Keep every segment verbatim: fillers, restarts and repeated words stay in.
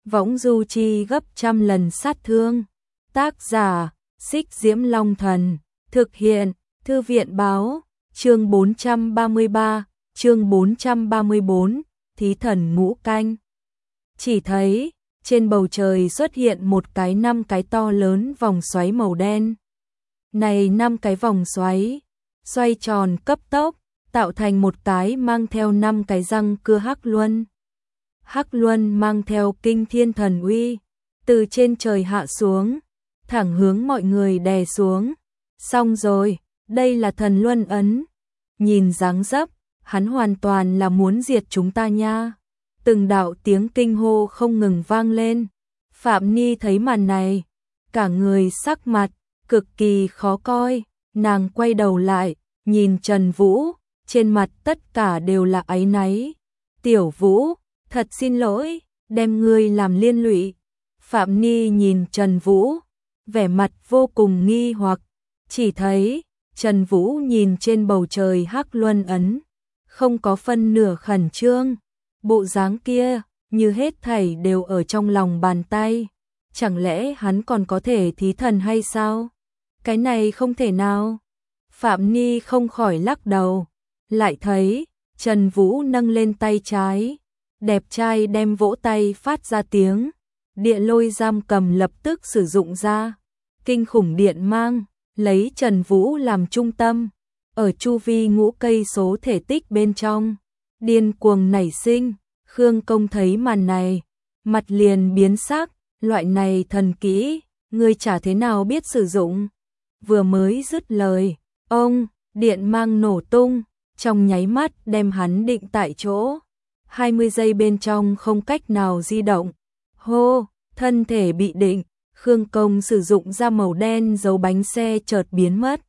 võng du chi gấp trăm lần sát thương. Tác giả, Xích Diễm Long Thần, thực hiện, Thư viện báo, chương bốn trăm ba mươi ba, chương bốn trăm ba mươi bốn, Thí thần ngũ canh. Chỉ thấy, trên bầu trời xuất hiện một cái năm cái to lớn vòng xoáy màu đen. Này năm cái vòng xoáy, xoay tròn cấp tốc, tạo thành một cái mang theo năm cái răng cưa hắc luân. Hắc luân mang theo kinh thiên thần uy, từ trên trời hạ xuống, thẳng hướng mọi người đè xuống. Xong rồi, đây là thần luân ấn. Nhìn dáng dấp, hắn hoàn toàn là muốn diệt chúng ta nha. Từng đạo tiếng kinh hô không ngừng vang lên. Phạm Ni thấy màn này, cả người sắc mặt cực kỳ khó coi, nàng quay đầu lại, nhìn Trần Vũ, trên mặt tất cả đều là áy náy. Tiểu Vũ, thật xin lỗi, đem ngươi làm liên lụy. Phạm Ni nhìn Trần Vũ, vẻ mặt vô cùng nghi hoặc, chỉ thấy Trần Vũ nhìn trên bầu trời hắc luân ấn, không có phân nửa khẩn trương, bộ dáng kia như hết thảy đều ở trong lòng bàn tay. Chẳng lẽ hắn còn có thể thí thần hay sao? Cái này không thể nào. Phạm Ni không khỏi lắc đầu, lại thấy Trần Vũ nâng lên tay trái, đẹp trai đem vỗ tay phát ra tiếng, địa lôi giam cầm lập tức sử dụng ra, kinh khủng điện mang, lấy Trần Vũ làm trung tâm, ở chu vi ngũ cây số thể tích bên trong, điên cuồng nảy sinh. Khương Công thấy màn này, mặt liền biến sắc, loại này thần kỹ, ngươi chả thế nào biết sử dụng. Vừa mới dứt lời, ông, điện mang nổ tung, trong nháy mắt đem hắn định tại chỗ. hai mươi giây bên trong không cách nào di động. Hô, thân thể bị định, Khương Công sử dụng ra màu đen dấu bánh xe chợt biến mất.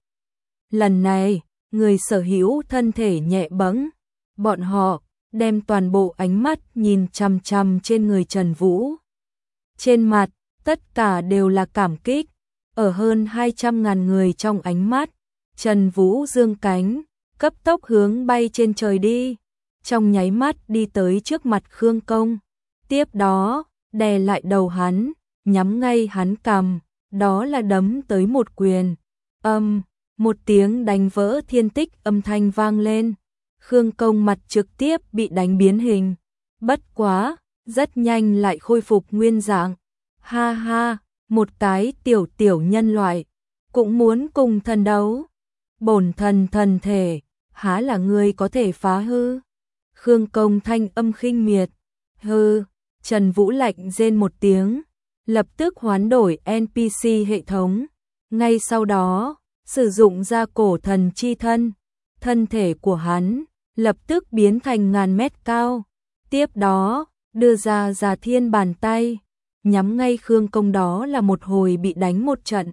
Lần này, người sở hữu thân thể nhẹ bẫng, bọn họ đem toàn bộ ánh mắt nhìn chằm chằm trên người Trần Vũ. Trên mặt, tất cả đều là cảm kích, ở hơn hai trăm ngàn người trong ánh mắt, Trần Vũ giương cánh, cấp tốc hướng bay trên trời đi, trong nháy mắt đi tới trước mặt Khương Công. Tiếp đó, đè lại đầu hắn, nhắm ngay hắn cằm, đó là đấm tới một quyền. Âm, một tiếng đánh vỡ thiên tích âm thanh vang lên. Khương Công mặt trực tiếp bị đánh biến hình. Bất quá, rất nhanh lại khôi phục nguyên dạng. Ha ha, một cái tiểu tiểu nhân loại, cũng muốn cùng thần đấu. Bổn thần thần thể, há là ngươi có thể phá hư. Khương Công thanh âm khinh miệt. Hư, Trần Vũ lạnh rên một tiếng, lập tức hoán đổi en pê xê hệ thống. Ngay sau đó, sử dụng ra cổ thần chi thân. Thân thể của hắn lập tức biến thành ngàn mét cao. Tiếp đó, đưa ra Già Thiên bàn tay, nhắm ngay Khương Công đó là một hồi bị đánh một trận.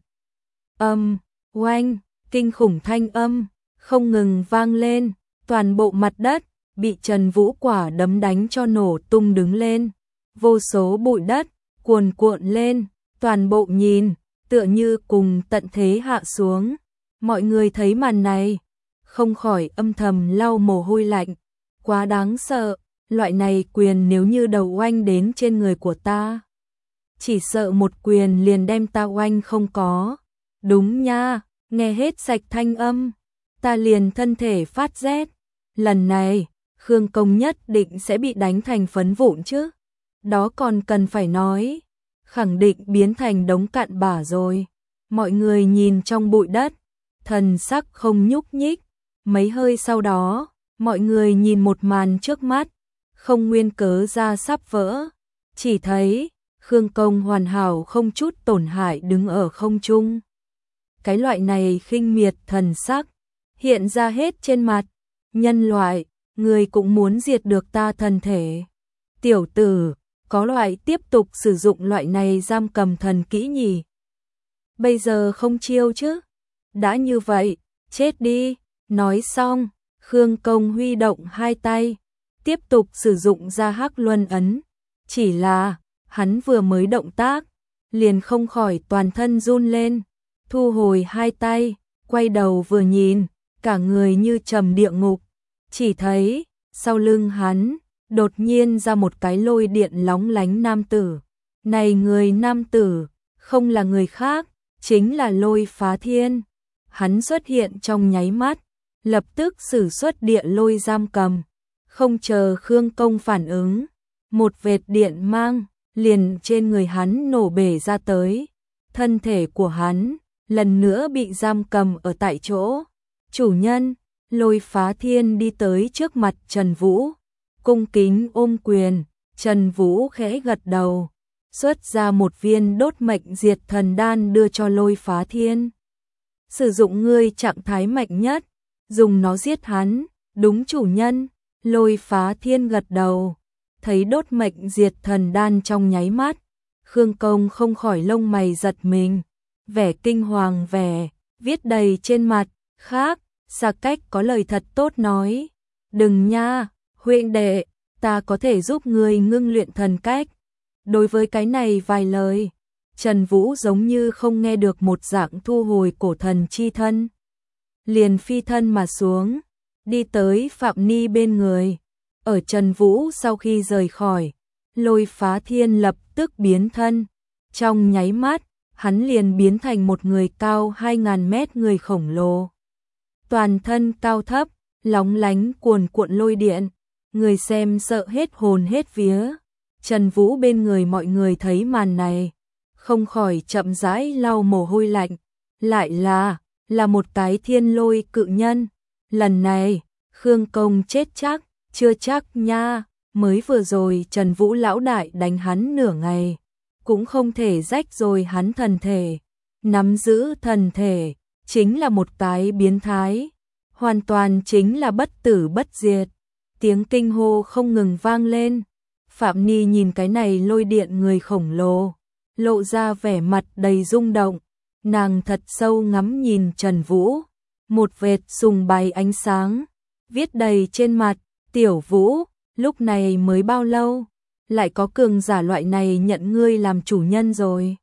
Âm, oanh, kinh khủng thanh âm, không ngừng vang lên, toàn bộ mặt đất bị Trần Vũ quả đấm đánh cho nổ tung đứng lên. Vô số bụi đất cuồn cuộn lên, toàn bộ nhìn, tựa như cùng tận thế hạ xuống. Mọi người thấy màn này, không khỏi âm thầm lau mồ hôi lạnh. Quá đáng sợ, loại này quyền nếu như đầu oanh đến trên người của ta, chỉ sợ một quyền liền đem ta oanh không có. Đúng nha, nghe hết sạch thanh âm, ta liền thân thể phát rét. Lần này, Khương Công nhất định sẽ bị đánh thành phấn vụn chứ. Đó còn cần phải nói, khẳng định biến thành đống cặn bã rồi. Mọi người nhìn trong bụi đất, thần sắc không nhúc nhích. Mấy hơi sau đó, mọi người nhìn một màn trước mắt, không nguyên cớ ra sắp vỡ. Chỉ thấy, Khương Công hoàn hảo không chút tổn hại đứng ở không trung. Cái loại này khinh miệt thần sắc, hiện ra hết trên mặt. Nhân loại, người cũng muốn diệt được ta thân thể. Tiểu tử, có loại tiếp tục sử dụng loại này giam cầm thần kỹ nhỉ? Bây giờ không chiêu chứ? Đã như vậy, chết đi. Nói xong, Khương Công huy động hai tay, tiếp tục sử dụng ra hắc luân ấn. Chỉ là, hắn vừa mới động tác, liền không khỏi toàn thân run lên, thu hồi hai tay, quay đầu vừa nhìn, cả người như trầm địa ngục. Chỉ thấy, sau lưng hắn, đột nhiên ra một cái lôi điện lóng lánh nam tử. Này người nam tử, không là người khác, chính là Lôi Phá Thiên. Hắn xuất hiện trong nháy mắt, lập tức sử xuất địa lôi giam cầm, không chờ Khương Công phản ứng, một vệt điện mang liền trên người hắn nổ bể ra tới, thân thể của hắn lần nữa bị giam cầm ở tại chỗ. Chủ nhân, Lôi Phá Thiên đi tới trước mặt Trần Vũ, cung kính ôm quyền. Trần Vũ khẽ gật đầu, xuất ra một viên đốt mệnh diệt thần đan đưa cho Lôi Phá Thiên. Sử dụng ngươi trạng thái mạnh nhất, dùng nó giết hắn. Đúng chủ nhân. Lôi Phá Thiên gật đầu, thấy đốt mệnh diệt thần đan trong nháy mắt, Khương Công không khỏi lông mày giật mình, vẻ kinh hoàng vẻ viết đầy trên mặt. Khác, Xa Cách có lời thật tốt nói, đừng nha, huynh đệ, ta có thể giúp ngươi ngưng luyện thần cách. Đối với cái này vài lời, Trần Vũ giống như không nghe được một dạng, thu hồi cổ thần chi thân, liền phi thân mà xuống, đi tới Phạm Ni bên người. Ở Trần Vũ sau khi rời khỏi, Lôi Phá Thiên lập tức biến thân, trong nháy mắt, hắn liền biến thành một người cao hai ngàn mét người khổng lồ. Toàn thân cao thấp, lóng lánh cuồn cuộn lôi điện, người xem sợ hết hồn hết vía. Trần Vũ bên người mọi người thấy màn này, không khỏi chậm rãi lau mồ hôi lạnh, lại là, là một cái thiên lôi cự nhân. Lần này, Khương Công chết chắc, chưa chắc nha, mới vừa rồi Trần Vũ lão đại đánh hắn nửa ngày, cũng không thể rách rồi hắn thần thể. Nắm giữ thần thể, chính là một cái biến thái, hoàn toàn chính là bất tử bất diệt. Tiếng kinh hô không ngừng vang lên. Phạm Ni nhìn cái này lôi điện người khổng lồ, lộ ra vẻ mặt đầy rung động. Nàng thật sâu ngắm nhìn Trần Vũ, một vệt sùng bái ánh sáng viết đầy trên mặt. Tiểu Vũ, lúc này mới bao lâu, lại có cường giả loại này nhận ngươi làm chủ nhân rồi.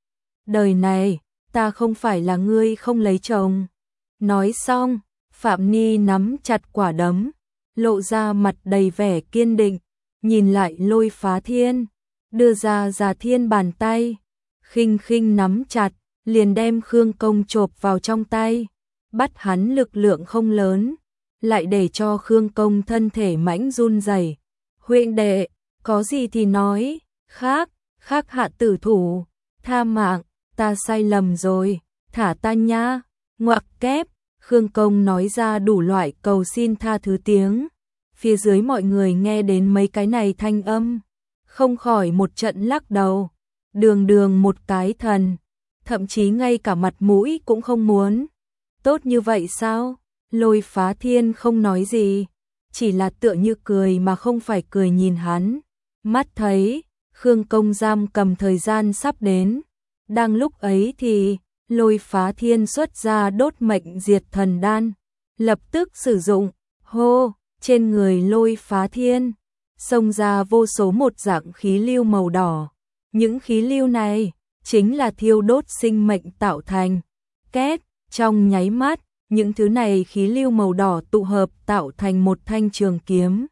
Đời này, ta không phải là ngươi không lấy chồng. Nói xong, Phạm Ni nắm chặt quả đấm, lộ ra mặt đầy vẻ kiên định, nhìn lại Lôi Phá Thiên, đưa ra Già Thiên bàn tay, khinh khinh nắm chặt, liền đem Khương Công chộp vào trong tay, bắt hắn lực lượng không lớn, lại để cho Khương Công thân thể mãnh run rẩy. Huynh đệ, có gì thì nói, khác, khác hạ tử thủ, tha mạng, ta sai lầm rồi, thả ta nha. Ngoặc kép, Khương Công nói ra đủ loại cầu xin tha thứ tiếng. Phía dưới mọi người nghe đến mấy cái này thanh âm, không khỏi một trận lắc đầu. Đường đường một cái thần, thậm chí ngay cả mặt mũi cũng không muốn. Tốt như vậy sao? Lôi Phá Thiên không nói gì, chỉ là tựa như cười mà không phải cười nhìn hắn. Mắt thấy, Khương Công giam cầm thời gian sắp đến. Đang lúc ấy thì, Lôi Phá Thiên xuất ra đốt mệnh diệt thần đan, lập tức sử dụng, hô, trên người Lôi Phá Thiên, xông ra vô số một dạng khí lưu màu đỏ. Những khí lưu này, chính là thiêu đốt sinh mệnh tạo thành. Két, trong nháy mắt, những thứ này khí lưu màu đỏ tụ hợp tạo thành một thanh trường kiếm.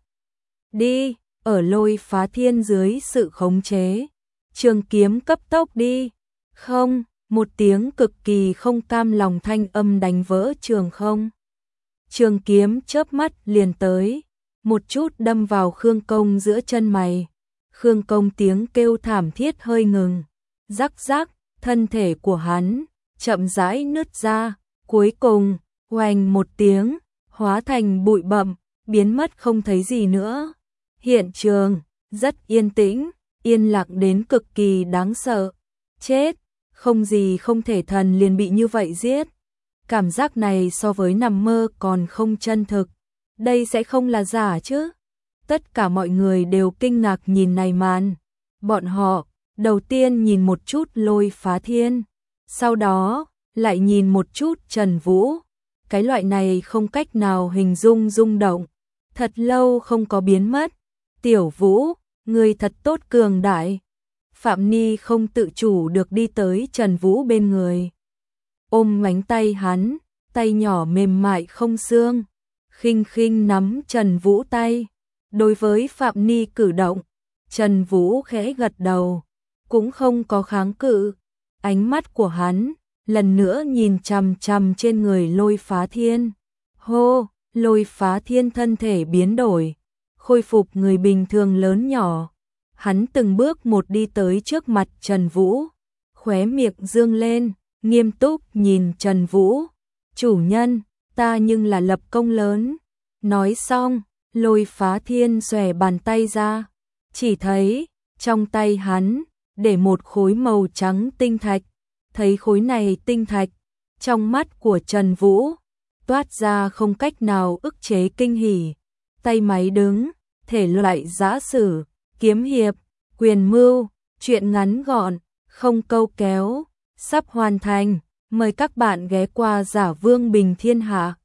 Đi, ở Lôi Phá Thiên dưới sự khống chế, trường kiếm cấp tốc đi. Không, một tiếng cực kỳ không cam lòng thanh âm đánh vỡ trường không. Trường kiếm chớp mắt liền tới, một chút đâm vào Khương Công giữa chân mày. Khương Công tiếng kêu thảm thiết hơi ngừng, rắc rắc, thân thể của hắn chậm rãi nứt ra, cuối cùng, oanh một tiếng, hóa thành bụi bặm, biến mất không thấy gì nữa. Hiện trường rất yên tĩnh, yên lặng đến cực kỳ đáng sợ. Chết, không gì không thể thần liền bị như vậy giết. Cảm giác này so với nằm mơ còn không chân thực. Đây sẽ không là giả chứ? Tất cả mọi người đều kinh ngạc nhìn này màn. Bọn họ, đầu tiên nhìn một chút Lôi Phá Thiên, sau đó, lại nhìn một chút Trần Vũ. Cái loại này không cách nào hình dung rung động. Thật lâu không có biến mất. Tiểu Vũ, người thật tốt cường đại. Phạm Ni không tự chủ được đi tới Trần Vũ bên người, ôm mánh tay hắn, tay nhỏ mềm mại không xương, khinh khinh nắm Trần Vũ tay. Đối với Phạm Ni cử động, Trần Vũ khẽ gật đầu, cũng không có kháng cự. Ánh mắt của hắn lần nữa nhìn chằm chằm trên người Lôi Phá Thiên. Hô, Lôi Phá Thiên thân thể biến đổi, khôi phục người bình thường lớn nhỏ. Hắn từng bước một đi tới trước mặt Trần Vũ, khóe miệng dương lên, nghiêm túc nhìn Trần Vũ. Chủ nhân, ta nhưng là lập công lớn. Nói xong, Lôi Phá Thiên xòe bàn tay ra, chỉ thấy trong tay hắn để một khối màu trắng tinh thạch. Thấy khối này tinh thạch, trong mắt của Trần Vũ toát ra không cách nào ức chế kinh hỉ. Tay máy đứng, thể loại giã sử, kiếm hiệp, quyền mưu, truyện ngắn gọn, không câu kéo, sắp hoàn thành. Mời các bạn ghé qua Giả Vương Bình Thiên Hạ.